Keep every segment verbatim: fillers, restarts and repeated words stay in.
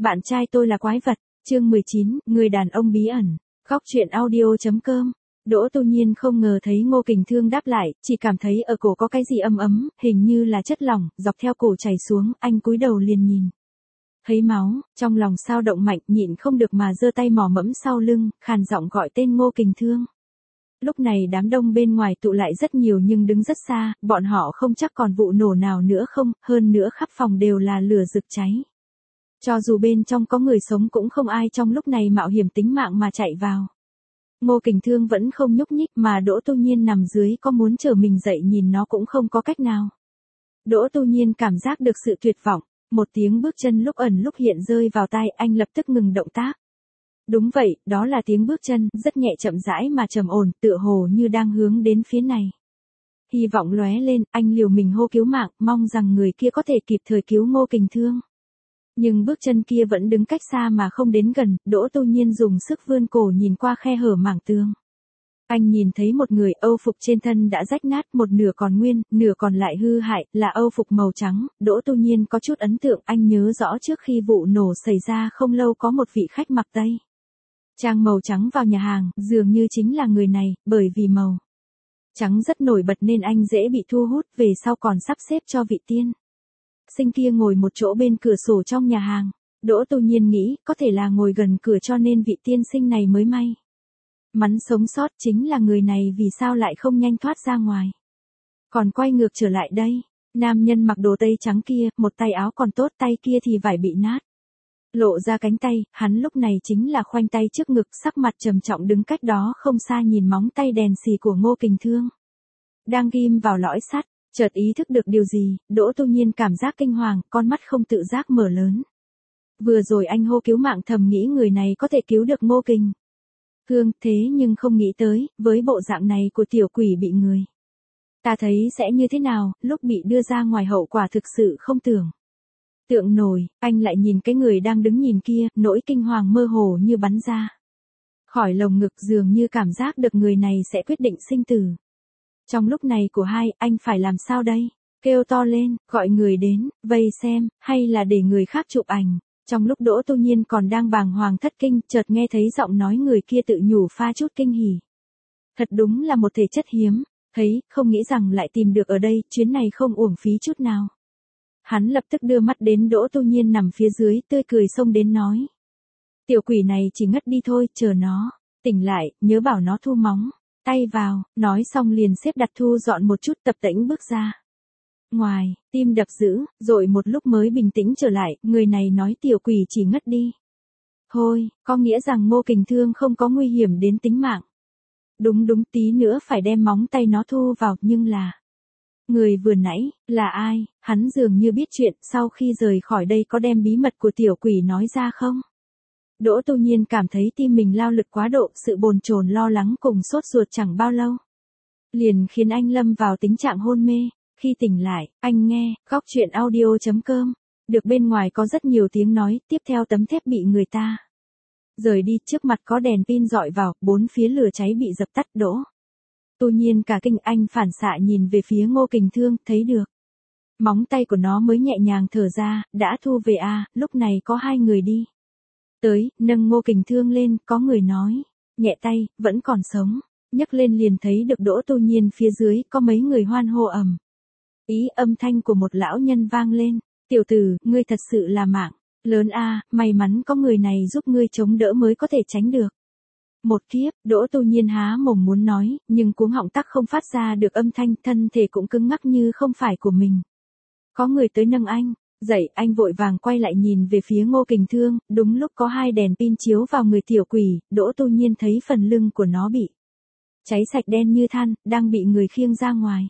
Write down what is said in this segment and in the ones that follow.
Bạn trai tôi là quái vật, chương mười chín, người đàn ông bí ẩn, góc truyện audio.com. Đỗ Tu Nhiên không ngờ thấy Ngô Kình Thương đáp lại, chỉ cảm thấy ở cổ có cái gì ấm ấm, hình như là chất lỏng, dọc theo cổ chảy xuống, anh cúi đầu liền nhìn. Thấy máu, trong lòng sao động mạnh, nhịn không được mà giơ tay mò mẫm sau lưng, khàn giọng gọi tên Ngô Kình Thương. Lúc này đám đông bên ngoài tụ lại rất nhiều nhưng đứng rất xa, bọn họ không chắc còn vụ nổ nào nữa không, hơn nữa khắp phòng đều là lửa rực cháy. Cho dù bên trong có người sống cũng không ai trong lúc này mạo hiểm tính mạng mà chạy vào. Ngô Kình Thương vẫn không nhúc nhích mà Đỗ Tu Nhiên nằm dưới có muốn trở mình dậy nhìn nó cũng không có cách nào. Đỗ Tu Nhiên cảm giác được sự tuyệt vọng, một tiếng bước chân lúc ẩn lúc hiện rơi vào tai anh lập tức ngừng động tác. Đúng vậy, đó là tiếng bước chân, rất nhẹ chậm rãi mà trầm ổn, tựa hồ như đang hướng đến phía này. Hy vọng lóe lên, anh liều mình hô cứu mạng, mong rằng người kia có thể kịp thời cứu Ngô Kình Thương. Nhưng bước chân kia vẫn đứng cách xa mà không đến gần, Đỗ Tu Nhiên dùng sức vươn cổ nhìn qua khe hở mảng tường. Anh nhìn thấy một người âu phục trên thân đã rách nát, một nửa còn nguyên, nửa còn lại hư hại, là âu phục màu trắng. Đỗ Tu Nhiên có chút ấn tượng, anh nhớ rõ trước khi vụ nổ xảy ra không lâu có một vị khách mặc tây trang màu trắng vào nhà hàng, dường như chính là người này, bởi vì màu trắng rất nổi bật nên anh dễ bị thu hút, về sau còn sắp xếp cho vị tiên sinh kia ngồi một chỗ bên cửa sổ trong nhà hàng. Đỗ Tu Nhiên nghĩ, có thể là ngồi gần cửa cho nên vị tiên sinh này mới may mắn sống sót, chính là người này vì sao lại không nhanh thoát ra ngoài. Còn quay ngược trở lại đây, nam nhân mặc đồ tây trắng kia, một tay áo còn tốt, tay kia thì vải bị nát. Lộ ra cánh tay, hắn lúc này chính là khoanh tay trước ngực, sắc mặt trầm trọng đứng cách đó không xa nhìn móng tay đèn xì của Ngô Kình Thương đang ghim vào lõi sắt. Chợt ý thức được điều gì, Đỗ Tu Nhiên cảm giác kinh hoàng, con mắt không tự giác mở lớn. Vừa rồi anh hô cứu mạng thầm nghĩ người này có thể cứu được Ngô Kình Thương, thế nhưng không nghĩ tới, với bộ dạng này của tiểu quỷ bị người ta thấy sẽ như thế nào, lúc bị đưa ra ngoài hậu quả thực sự không tưởng tượng nổi. Anh lại nhìn cái người đang đứng nhìn kia, nỗi kinh hoàng mơ hồ như bắn ra khỏi lồng ngực, dường như cảm giác được người này sẽ quyết định sinh tử. Trong lúc này của hai, anh phải làm sao đây? Kêu to lên, gọi người đến, vây xem, hay là để người khác chụp ảnh? Trong lúc Đỗ Tu Nhiên còn đang bàng hoàng thất kinh, chợt nghe thấy giọng nói người kia tự nhủ pha chút kinh hỉ. Thật đúng là một thể chất hiếm, thấy, không nghĩ rằng lại tìm được ở đây, chuyến này không uổng phí chút nào. Hắn lập tức đưa mắt đến Đỗ Tu Nhiên nằm phía dưới, tươi cười xông đến nói. Tiểu quỷ này chỉ ngất đi thôi, chờ nó tỉnh lại, nhớ bảo nó thu móng tay vào, nói xong liền xếp đặt thu dọn một chút, tập tễnh bước ra ngoài, tim đập dữ, rồi một lúc mới bình tĩnh trở lại, người này nói tiểu quỷ chỉ ngất đi thôi, có nghĩa rằng Ngô Kình Thương không có nguy hiểm đến tính mạng. Đúng đúng, tí nữa phải đem móng tay nó thu vào, nhưng là người vừa nãy, là ai? Hắn dường như biết chuyện, sau khi rời khỏi đây có đem bí mật của tiểu quỷ nói ra không? Đỗ Tu Nhiên cảm thấy tim mình lao lực quá độ, sự bồn chồn lo lắng cùng sốt ruột chẳng bao lâu liền khiến anh lâm vào tình trạng hôn mê. Khi tỉnh lại, anh nghe, góc truyện audio.com, được bên ngoài có rất nhiều tiếng nói, tiếp theo tấm thép bị người ta rời đi, trước mặt có đèn pin dọi vào, bốn phía lửa cháy bị dập tắt. Đỗ Tu Nhiên cả kinh, anh phản xạ nhìn về phía Ngô Kình Thương, thấy được móng tay của nó mới nhẹ nhàng thở ra, đã thu về à. Lúc này có hai người đi tới, nâng Ngô Kình Thương lên, có người nói, nhẹ tay, vẫn còn sống. Nhấc lên liền thấy được Đỗ Tu Nhiên phía dưới, có mấy người hoan hô ầm ý, âm thanh của một lão nhân vang lên, tiểu tử, ngươi thật sự là mạng lớn a, may mắn có người này giúp ngươi chống đỡ mới có thể tránh được một kiếp. Đỗ Tu Nhiên há mồm muốn nói, nhưng cuống họng tắc không phát ra được âm thanh, thân thể cũng cứng ngắc như không phải của mình. Có người tới nâng anh dậy, anh vội vàng quay lại nhìn về phía Ngô Kình Thương, đúng lúc có hai đèn pin chiếu vào người tiểu quỷ, Đỗ Tu Nhiên thấy phần lưng của nó bị cháy sạch đen như than, đang bị người khiêng ra ngoài.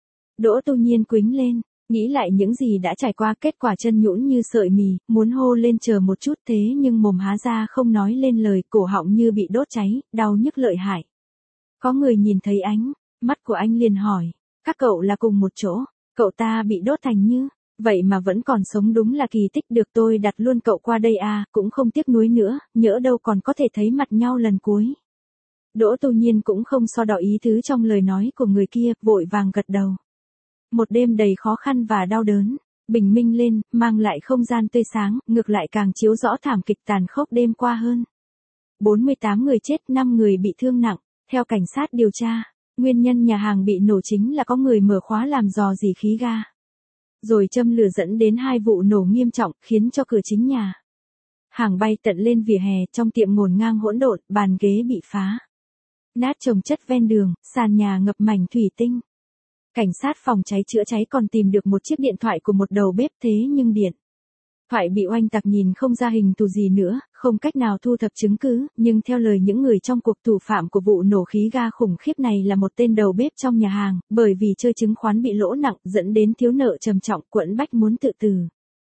Đỗ Tu Nhiên quĩnh lên, nghĩ lại những gì đã trải qua, kết quả chân nhũn như sợi mì, muốn hô lên chờ một chút, thế nhưng mồm há ra không nói lên lời, cổ họng như bị đốt cháy, đau nhức lợi hại. Có người nhìn thấy ánh mắt của anh liền hỏi, các cậu là cùng một chỗ, cậu ta bị đốt thành như vậy mà vẫn còn sống, đúng là kỳ tích, được tôi đặt luôn cậu qua đây à, cũng không tiếc nuối nữa, nhỡ đâu còn có thể thấy mặt nhau lần cuối. Đỗ Tu Nhiên cũng không so đo ý tứ trong lời nói của người kia, vội vàng gật đầu. Một đêm đầy khó khăn và đau đớn, bình minh lên, mang lại không gian tươi sáng, ngược lại càng chiếu rõ thảm kịch tàn khốc đêm qua hơn. bốn mươi tám người chết, năm người bị thương nặng, theo cảnh sát điều tra, nguyên nhân nhà hàng bị nổ chính là có người mở khóa làm rò rỉ khí ga. Rồi châm lửa dẫn đến hai vụ nổ nghiêm trọng, khiến cho cửa chính nhà hàng bay tận lên vỉa hè, trong tiệm ngổn ngang hỗn độn, bàn ghế bị phá nát chồng chất ven đường, sàn nhà ngập mảnh thủy tinh. Cảnh sát phòng cháy chữa cháy còn tìm được một chiếc điện thoại của một đầu bếp, thế nhưng điện thoại bị oanh tạc nhìn không ra hình thù gì nữa, không cách nào thu thập chứng cứ, nhưng theo lời những người trong cuộc, thủ phạm của vụ nổ khí ga khủng khiếp này là một tên đầu bếp trong nhà hàng, bởi vì chơi chứng khoán bị lỗ nặng dẫn đến thiếu nợ trầm trọng, quẫn bách muốn tự tử.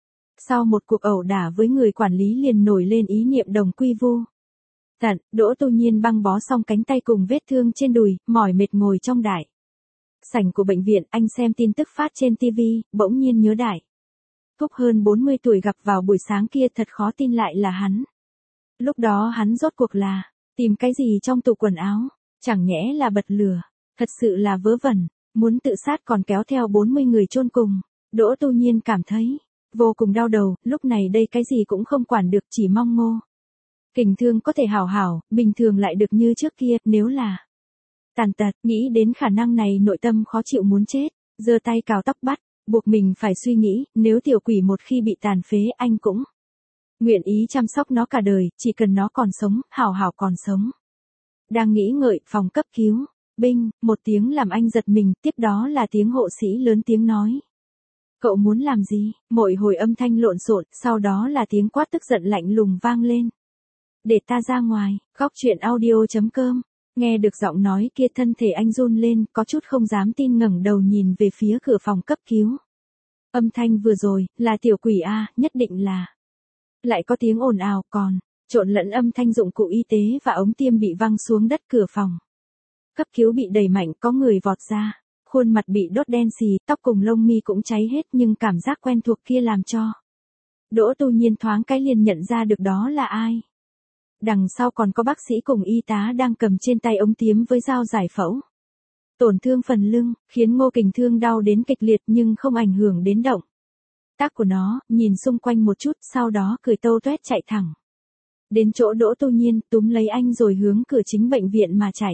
Sau một cuộc ẩu đả với người quản lý liền nổi lên ý niệm đồng quy vu tận. Đỗ Tu Nhiên băng bó xong cánh tay cùng vết thương trên đùi, mỏi mệt ngồi trong đại sảnh của bệnh viện, anh xem tin tức phát trên ti vi, bỗng nhiên nhớ Đại Thúc hơn bốn mươi tuổi gặp vào buổi sáng kia, thật khó tin lại là hắn. Lúc đó hắn rốt cuộc là tìm cái gì trong tủ quần áo, chẳng nhẽ là bật lửa, thật sự là vớ vẩn, muốn tự sát còn kéo theo bốn mươi người chôn cùng. Đỗ Tu Nhiên cảm thấy vô cùng đau đầu, lúc này đây cái gì cũng không quản được, chỉ mong Ngô Kình Thương có thể hảo hảo, bình thường lại được như trước kia, nếu là tàn tật, nghĩ đến khả năng này nội tâm khó chịu muốn chết, giơ tay cào tóc bắt, buộc mình phải suy nghĩ, nếu tiểu quỷ một khi bị tàn phế anh cũng nguyện ý chăm sóc nó cả đời, chỉ cần nó còn sống, hảo hảo còn sống. Đang nghĩ ngợi, phòng cấp cứu, binh, một tiếng làm anh giật mình, tiếp đó là tiếng hộ sĩ lớn tiếng nói. Cậu muốn làm gì? Mỗi hồi âm thanh lộn xộn, sau đó là tiếng quát tức giận lạnh lùng vang lên. Để ta ra ngoài, góc truyện audio chấm com. Nghe được giọng nói kia, thân thể anh run lên, có chút không dám tin, ngẩng đầu nhìn về phía cửa phòng cấp cứu. Âm thanh vừa rồi, là tiểu quỷ a, nhất định là. Lại có tiếng ồn ào, còn trộn lẫn âm thanh dụng cụ y tế và ống tiêm bị văng xuống đất. Cửa phòng cấp cứu bị đẩy mạnh, có người vọt ra, khuôn mặt bị đốt đen xì, tóc cùng lông mi cũng cháy hết, nhưng cảm giác quen thuộc kia làm cho Đỗ Tu Nhiên thoáng cái liền nhận ra được đó là ai. Đằng sau còn có bác sĩ cùng y tá đang cầm trên tay ống tiêm với dao giải phẫu. Tổn thương phần lưng, khiến Ngô Kình Thương đau đến kịch liệt nhưng không ảnh hưởng đến động tác của nó, nhìn xung quanh một chút, sau đó cười tâu toét chạy thẳng đến chỗ Đỗ Tu Nhiên, túm lấy anh rồi hướng cửa chính bệnh viện mà chạy.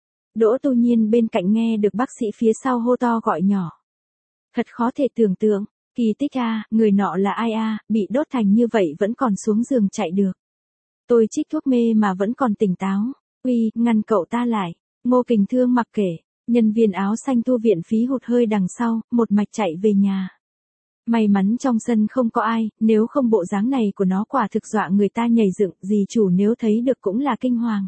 Đỗ Tu Nhiên bên cạnh nghe được bác sĩ phía sau hô to gọi nhỏ. Thật khó thể tưởng tượng, kỳ tích a, người nọ là ai a, bị đốt thành như vậy vẫn còn xuống giường chạy được. Tôi trích thuốc mê mà vẫn còn tỉnh táo. Uy, ngăn cậu ta lại. Ngô Kình Thương mặc kệ, nhân viên áo xanh thu viện phí hụt hơi đằng sau, một mạch chạy về nhà. May mắn trong sân không có ai, nếu không bộ dáng này của nó quả thực dọa người ta nhảy dựng, dì chủ nếu thấy được cũng là kinh hoàng.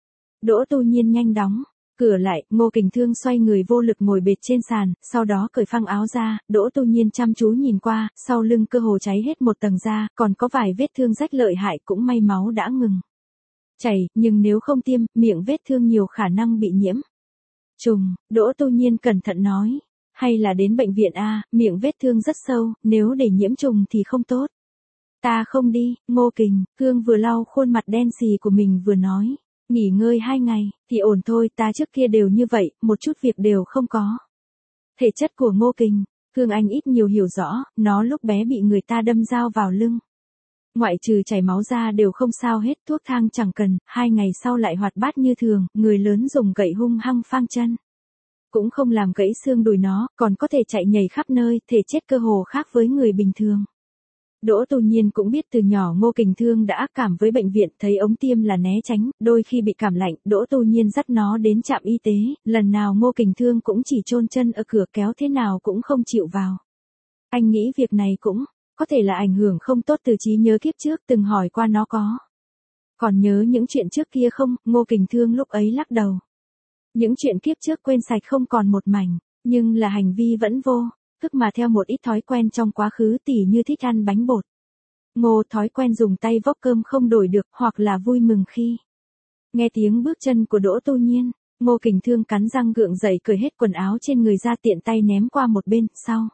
Đỗ Tu Nhiên nhanh đóng cửa lại, Ngô Kình Thương xoay người vô lực ngồi bệt trên sàn, sau đó cởi phăng áo ra, Đỗ Tu Nhiên chăm chú nhìn qua, sau lưng cơ hồ cháy hết một tầng da, còn có vài vết thương rách lợi hại, cũng may máu đã ngừng chảy, nhưng nếu không tiêm, miệng vết thương nhiều khả năng bị nhiễm trùng. Đỗ Tu Nhiên cẩn thận nói, hay là đến bệnh viện a, miệng vết thương rất sâu, nếu để nhiễm trùng thì không tốt. Ta không đi. Ngô Kình Thương vừa lau khuôn mặt đen xì của mình vừa nói. Nghỉ ngơi hai ngày, thì ổn thôi, ta trước kia đều như vậy, một chút việc đều không có. Thể chất của Ngô Kình Thương anh ít nhiều hiểu rõ, nó lúc bé bị người ta đâm dao vào lưng. Ngoại trừ chảy máu ra đều không sao hết, thuốc thang chẳng cần, hai ngày sau lại hoạt bát như thường, người lớn dùng gậy hung hăng phang chân. Cũng không làm gãy xương đùi nó, còn có thể chạy nhảy khắp nơi, thể chất cơ hồ khác với người bình thường. Đỗ Tu Nhiên cũng biết từ nhỏ Ngô Kình Thương đã ác cảm với bệnh viện, thấy ống tiêm là né tránh, đôi khi bị cảm lạnh, Đỗ Tu Nhiên dắt nó đến trạm y tế, lần nào Ngô Kình Thương cũng chỉ chôn chân ở cửa, kéo thế nào cũng không chịu vào. Anh nghĩ việc này cũng có thể là ảnh hưởng không tốt từ trí nhớ kiếp trước, từng hỏi qua nó có còn nhớ những chuyện trước kia không. Ngô Kình Thương lúc ấy lắc đầu. Những chuyện kiếp trước quên sạch không còn một mảnh, nhưng là hành vi vẫn vô thức mà theo một ít thói quen trong quá khứ, tỉ như thích ăn bánh bột ngô, thói quen dùng tay vốc cơm không đổi được, hoặc là vui mừng khi nghe tiếng bước chân của Đỗ Tu Nhiên. Ngô Kình Thương cắn răng gượng dậy, cởi hết quần áo trên người ra, tiện tay ném qua một bên, sau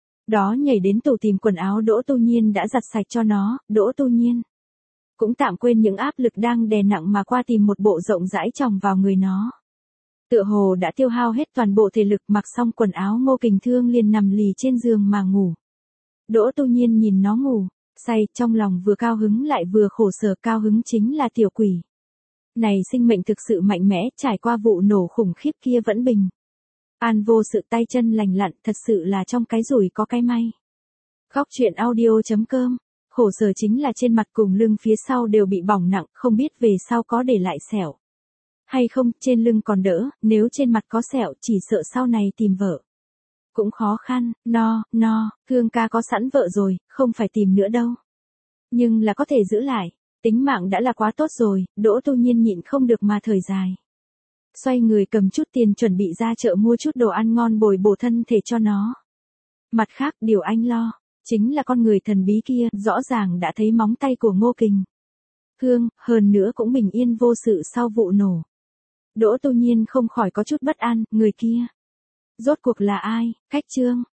đó nhảy đến tủ tìm quần áo Đỗ Tu Nhiên đã giặt sạch cho nó. Đỗ Tu Nhiên cũng tạm quên những áp lực đang đè nặng mà qua tìm một bộ rộng rãi chồng vào người nó. Tựa hồ đã tiêu hao hết toàn bộ thể lực, mặc xong quần áo Ngô Kình Thương liền nằm lì trên giường mà ngủ. Đỗ Tu Nhiên nhìn nó ngủ, say, trong lòng vừa cao hứng lại vừa khổ sở, cao hứng chính là tiểu quỷ. Này sinh mệnh thực sự mạnh mẽ, trải qua vụ nổ khủng khiếp kia vẫn bình an vô sự, tay chân lành lặn, thật sự là trong cái rủi có cái may. Khóc chuyện audio.com, khổ sở chính là trên mặt cùng lưng phía sau đều bị bỏng nặng, không biết về sau có để lại sẹo hay không. Trên lưng còn đỡ, nếu trên mặt có sẹo chỉ sợ sau này tìm vợ cũng khó khăn. No, no, Thương ca có sẵn vợ rồi, không phải tìm nữa đâu. Nhưng là có thể giữ lại, tính mạng đã là quá tốt rồi. Đỗ Tu Nhiên nhịn không được mà thời dài. Xoay người cầm chút tiền chuẩn bị ra chợ mua chút đồ ăn ngon bồi bổ thân thể cho nó. Mặt khác, điều anh lo chính là con người thần bí kia, rõ ràng đã thấy móng tay của Ngô Kình Thương, hơn nữa cũng bình yên vô sự sau vụ nổ. Đỗ Tu Nhiên không khỏi có chút bất an, người kia rốt cuộc là ai? Cách chương